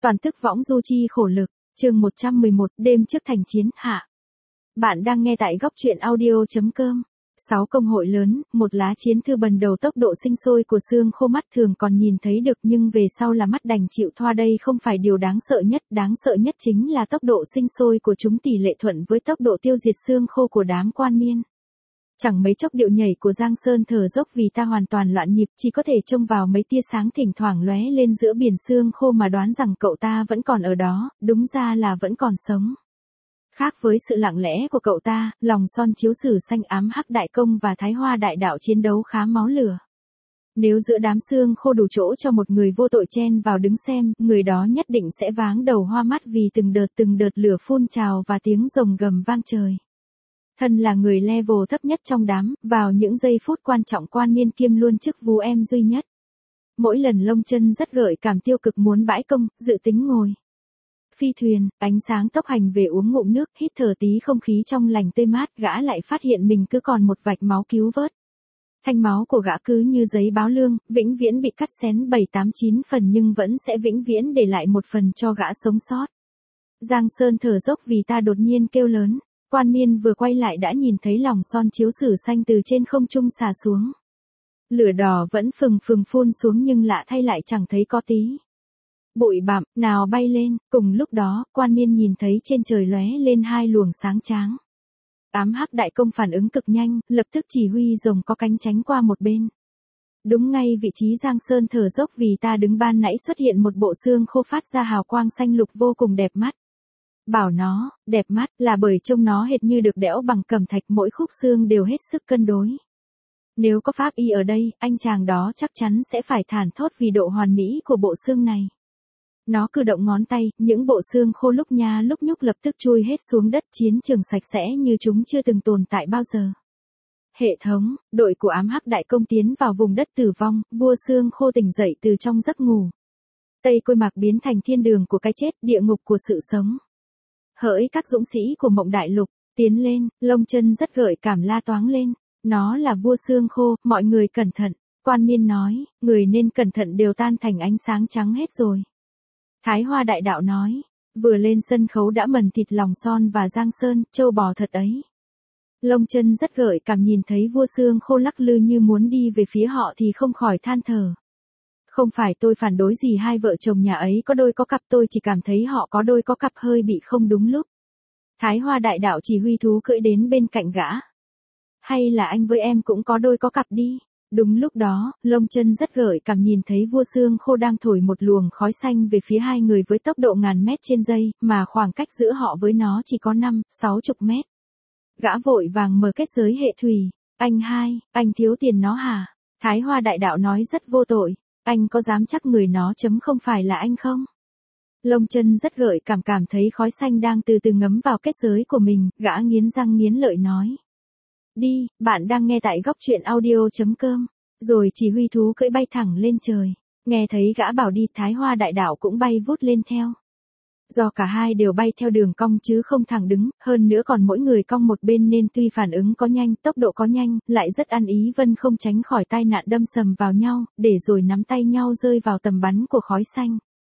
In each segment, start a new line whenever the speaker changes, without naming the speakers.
Toàn tức võng du chi khổ lực, chương 111, đêm trước thành chiến hạ. Bạn đang nghe tại góc truyện audio.com. 6 công hội lớn, một lá chiến thư bần đầu tốc độ sinh sôi của xương khô mắt thường còn nhìn thấy được nhưng về sau là mắt đành chịu thoa đây không phải điều đáng sợ nhất chính là tốc độ sinh sôi của chúng tỷ lệ thuận với tốc độ tiêu diệt xương khô của đám quan miên. Chẳng mấy chốc điệu nhảy của Giang Sơn thở dốc vì ta hoàn toàn loạn nhịp, chỉ có thể trông vào mấy tia sáng thỉnh thoảng lóe lên giữa biển xương khô mà đoán rằng cậu ta vẫn còn ở đó, đúng ra là vẫn còn sống. Khác với sự lặng lẽ của cậu ta, lòng son chiếu sử xanh ám hắc đại công và thái hoa đại đạo chiến đấu khá máu lửa. Nếu giữa đám xương khô đủ chỗ cho một người vô tội chen vào đứng xem, người đó nhất định sẽ váng đầu hoa mắt vì từng đợt lửa phun trào và tiếng rồng gầm vang trời. Thân là người level thấp nhất trong đám, vào những giây phút quan trọng quan miên kiêm luôn chức vú em duy nhất. Mỗi lần lông chân rất gợi cảm tiêu cực muốn bãi công, dự tính ngồi phi thuyền, ánh sáng tốc hành về uống ngụm nước, hít thở tí không khí trong lành tươi mát, gã lại phát hiện mình cứ còn một vạch máu cứu vớt. Thanh máu của gã cứ như giấy báo lương, vĩnh viễn bị cắt xén 7-8-9 phần nhưng vẫn sẽ vĩnh viễn để lại một phần cho gã sống sót. Giang Sơn thở dốc vì ta đột nhiên kêu lớn. Quan miên vừa quay lại đã nhìn thấy lòng son chiếu sử xanh từ trên không trung xả xuống. Lửa đỏ vẫn phừng phun xuống nhưng lạ thay lại chẳng thấy có tí bụi bặm nào bay lên. Cùng lúc đó, quan miên nhìn thấy trên trời lóe lên hai luồng sáng tráng. Ám hắc đại công phản ứng cực nhanh, lập tức chỉ huy rồng có cánh tránh qua một bên. Đúng ngay vị trí Giang Sơn thở dốc vì ta đứng ban nãy xuất hiện một bộ xương khô phát ra hào quang xanh lục vô cùng đẹp mắt. Bảo nó, đẹp mắt là bởi trông nó hệt như được đẽo bằng cẩm thạch, mỗi khúc xương đều hết sức cân đối. Nếu có pháp y ở đây, anh chàng đó chắc chắn sẽ phải thản thốt vì độ hoàn mỹ của bộ xương này. Nó cử động ngón tay, những bộ xương khô lúc nha lúc nhúc lập tức chui hết xuống đất, chiến trường sạch sẽ như chúng chưa từng tồn tại bao giờ. Hệ thống, đội của ám hắc đại công tiến vào vùng đất tử vong, vua xương khô tỉnh dậy từ trong giấc ngủ. Tây Côi Mạc biến thành thiên đường của cái chết, địa ngục của sự sống. Hỡi các dũng sĩ của mộng đại lục, tiến lên, lông chân rất gợi cảm la toáng lên. Nó là vua xương khô, mọi người cẩn thận. Quan miên nói, người nên cẩn thận đều tan thành ánh sáng trắng hết rồi. Thái hoa đại đạo nói, vừa lên sân khấu đã mần thịt lòng son và Giang Sơn, trâu bò thật ấy. Lông chân rất gợi cảm nhìn thấy vua xương khô lắc lư như muốn đi về phía họ thì không khỏi than thở. Không phải tôi phản đối gì hai vợ chồng nhà ấy có đôi có cặp, tôi chỉ cảm thấy họ có đôi có cặp hơi bị không đúng lúc. Thái hoa đại đạo chỉ huy thú cưỡi đến bên cạnh gã. Hay là anh với em cũng có đôi có cặp đi. Đúng lúc đó, lông chân rất gợi cảm nhìn thấy vua xương khô đang thổi một luồng khói xanh về phía hai người với tốc độ ngàn mét trên giây, mà khoảng cách giữa họ với nó chỉ có 5-60 mét. Gã vội vàng mở kết giới hệ thủy. Anh hai, anh thiếu tiền nó hả? Thái hoa đại đạo nói rất vô tội. Anh có dám chắc người nó chấm không phải là anh không? Lông chân rất gợi cảm thấy khói xanh đang từ từ ngấm vào kết giới của mình, gã nghiến răng nghiến lợi nói. Đi, bạn đang nghe tại góc truyện audio.com. Rồi chỉ huy thú cưỡi bay thẳng lên trời. Nghe thấy gã bảo đi, thái hoa đại đạo cũng bay vút lên theo. Do cả hai đều bay theo đường cong chứ không thẳng đứng, hơn nữa còn mỗi người cong một bên nên tuy phản ứng có nhanh, tốc độ có nhanh, lại rất ăn ý vân không tránh khỏi tai nạn đâm sầm vào nhau, để rồi nắm tay nhau rơi vào tầm bắn của khói xanh.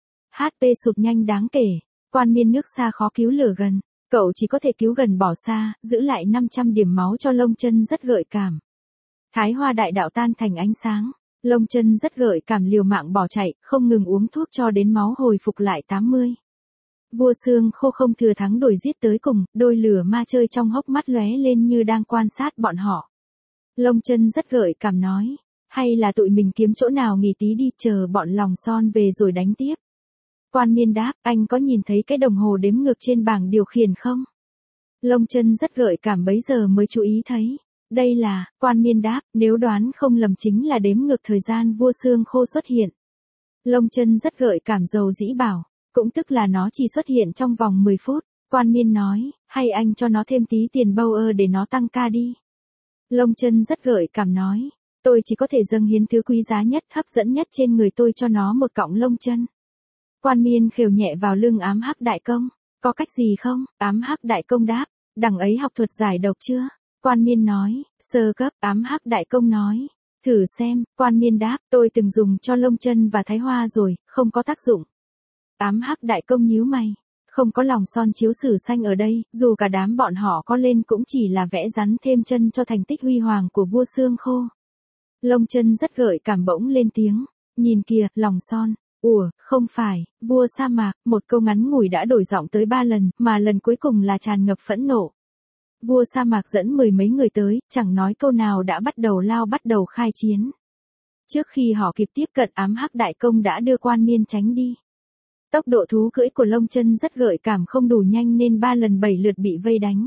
HP sụt nhanh đáng kể, quan miên nước xa khó cứu lửa gần, cậu chỉ có thể cứu gần bỏ xa, giữ lại 500 điểm máu cho lông chân rất gợi cảm. Thái hoa đại đạo tan thành ánh sáng, lông chân rất gợi cảm liều mạng bỏ chạy, không ngừng uống thuốc cho đến máu hồi phục lại 80. Vua xương khô không thừa thắng đuổi giết tới cùng, đôi lửa ma chơi trong hốc mắt lóe lên như đang quan sát bọn họ. Lông chân rất gợi cảm nói, hay là tụi mình kiếm chỗ nào nghỉ tí đi, chờ bọn lòng son về rồi đánh tiếp. Quan miên đáp, anh có nhìn thấy cái đồng hồ đếm ngược trên bảng điều khiển không? Lông chân rất gợi cảm bấy giờ mới chú ý thấy. Đây là, quan miên đáp, nếu đoán không lầm chính là đếm ngược thời gian vua xương khô xuất hiện. Lông chân rất gợi cảm dầu dĩ bảo. Cũng tức là nó chỉ xuất hiện trong vòng 10 phút, quan miên nói, hay anh cho nó thêm tí tiền bâu để nó tăng ca đi. Lông chân rất gợi cảm nói, tôi chỉ có thể dâng hiến thứ quý giá nhất, hấp dẫn nhất trên người tôi cho nó một cọng lông chân. Quan miên khều nhẹ vào lưng ám hắc đại công, có cách gì không? Ám hắc đại công đáp, đằng ấy học thuật giải độc chưa? Quan miên nói, sơ cấp. Ám hắc đại công nói, thử xem. Quan miên đáp, tôi từng dùng cho lông chân và thái hoa rồi, không có tác dụng. Ám Hắc đại công nhíu mày. Không có lòng son chiếu sử xanh ở đây, dù cả đám bọn họ có lên cũng chỉ là vẽ rắn thêm chân cho thành tích huy hoàng của vua xương khô. Lông Chân rất gợi cảm bỗng lên tiếng. Nhìn kìa, lòng son. Ủa, không phải, vua sa mạc, một câu ngắn ngủi đã đổi giọng tới 3 lần, mà lần cuối cùng là tràn ngập phẫn nộ. Vua sa mạc dẫn 10 mấy người tới, chẳng nói câu nào đã bắt đầu khai chiến. Trước khi họ kịp tiếp cận, Ám Hắc đại công đã đưa Quan Miên tránh đi. Tốc độ thú cưỡi của Lông Chân rất gợi cảm không đủ nhanh nên 3 lần 7 lượt bị vây đánh.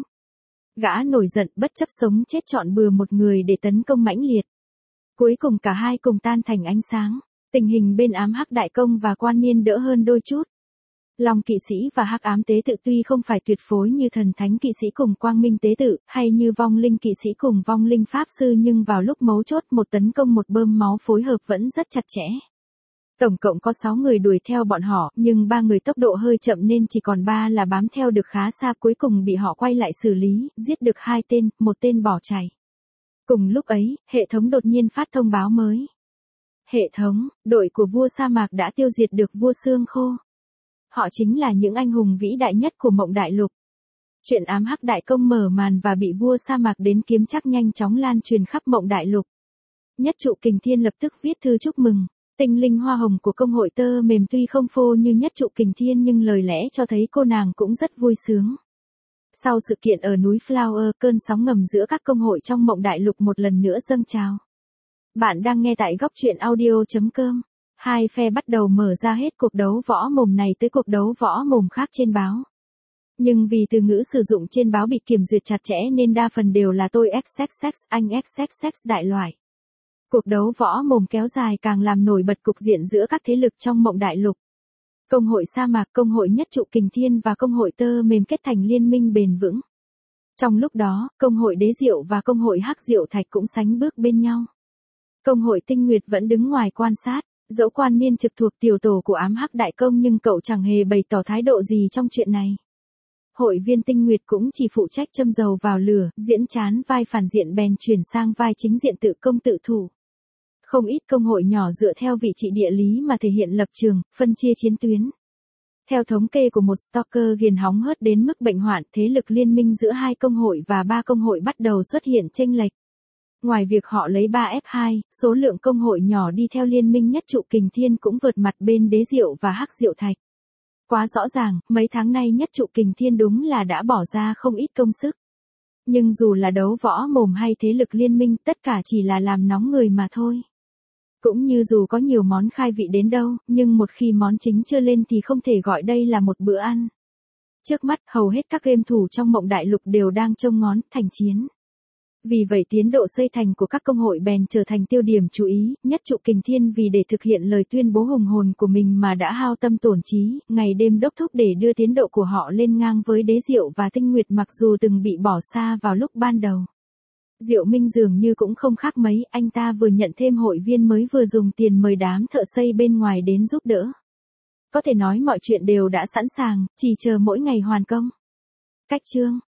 Gã nổi giận bất chấp sống chết chọn bừa một người để tấn công mãnh liệt. Cuối cùng cả hai cùng tan thành ánh sáng. Tình hình bên Ám Hắc đại công và Quan Miên đỡ hơn đôi chút. Long kỵ sĩ và Hắc ám tế tự tuy không phải tuyệt phối như thần thánh kỵ sĩ cùng quang minh tế tự, hay như vong linh kỵ sĩ cùng vong linh pháp sư, nhưng vào lúc mấu chốt một tấn công một bơm máu phối hợp vẫn rất chặt chẽ. Tổng cộng có 6 người đuổi theo bọn họ, nhưng 3 người tốc độ hơi chậm nên chỉ còn 3 là bám theo được khá xa, cuối cùng bị họ quay lại xử lý, giết được 2 tên, một tên bỏ chạy. Cùng lúc ấy, hệ thống đột nhiên phát thông báo mới. Hệ thống, đội của vua sa mạc đã tiêu diệt được vua xương khô. Họ chính là những anh hùng vĩ đại nhất của Mộng Đại Lục. Chuyện Ám Hắc đại công mở màn và bị vua sa mạc đến kiếm chắc nhanh chóng lan truyền khắp Mộng Đại Lục. Nhất trụ Kình Thiên lập tức viết thư chúc mừng. Tinh linh hoa hồng của công hội tơ mềm tuy không phô như Nhất trụ Kình Thiên nhưng lời lẽ cho thấy cô nàng cũng rất vui sướng. Sau sự kiện ở núi Flower, cơn sóng ngầm giữa các công hội trong Mộng Đại Lục một lần nữa dâng trào. Bạn đang nghe tại góc truyện audio.com. Hai phe bắt đầu mở ra hết cuộc đấu võ mồm này tới cuộc đấu võ mồm khác trên báo. Nhưng vì từ ngữ sử dụng trên báo bị kiểm duyệt chặt chẽ nên đa phần đều là tôi XXX, anh XXX đại loại. Cuộc đấu võ mồm kéo dài càng làm nổi bật cục diện giữa các thế lực trong Mộng Đại Lục. Công hội sa mạc, công hội Nhất trụ Kình Thiên và công hội tơ mềm kết thành liên minh bền vững. Trong lúc đó, công hội Đế Diệu và công hội Hắc Diệu Thạch cũng sánh bước bên nhau. Công hội Tinh Nguyệt vẫn đứng ngoài quan sát. Dẫu Quan Miên trực thuộc tiểu tổ của Ám Hắc đại công nhưng cậu chẳng hề bày tỏ thái độ gì trong chuyện này. Hội viên Tinh Nguyệt cũng chỉ phụ trách châm dầu vào lửa, diễn chán vai phản diện bèn chuyển sang vai chính diện tự công tự thủ. Không ít công hội nhỏ dựa theo vị trí địa lý mà thể hiện lập trường, phân chia chiến tuyến. Theo thống kê của một stalker ghiền hóng hớt đến mức bệnh hoạn, thế lực liên minh giữa 2 công hội và 3 công hội bắt đầu xuất hiện chênh lệch. Ngoài việc họ lấy 3F2, số lượng công hội nhỏ đi theo liên minh Nhất trụ Kình Thiên cũng vượt mặt bên Đế Diệu và Hắc Diệu Thạch. Quá rõ ràng, mấy tháng nay Nhất trụ Kình Thiên đúng là đã bỏ ra không ít công sức. Nhưng dù là đấu võ mồm hay thế lực liên minh, tất cả chỉ là làm nóng người mà thôi. Cũng như dù có nhiều món khai vị đến đâu, nhưng một khi món chính chưa lên thì không thể gọi đây là một bữa ăn. Trước mắt, hầu hết các game thủ trong Mộng Đại Lục đều đang trông ngón thành chiến. Vì vậy tiến độ xây thành của các công hội bèn trở thành tiêu điểm chú ý. Nhất trụ Kình Thiên vì để thực hiện lời tuyên bố hùng hồn của mình mà đã hao tâm tổn trí, ngày đêm đốc thúc để đưa tiến độ của họ lên ngang với Đế Diệu và Tinh Nguyệt, mặc dù từng bị bỏ xa vào lúc ban đầu. Diệu Minh dường như cũng không khác mấy, anh ta vừa nhận thêm hội viên mới vừa dùng tiền mời đám thợ xây bên ngoài đến giúp đỡ. Có thể nói mọi chuyện đều đã sẵn sàng, chỉ chờ mỗi ngày hoàn công. Cách chương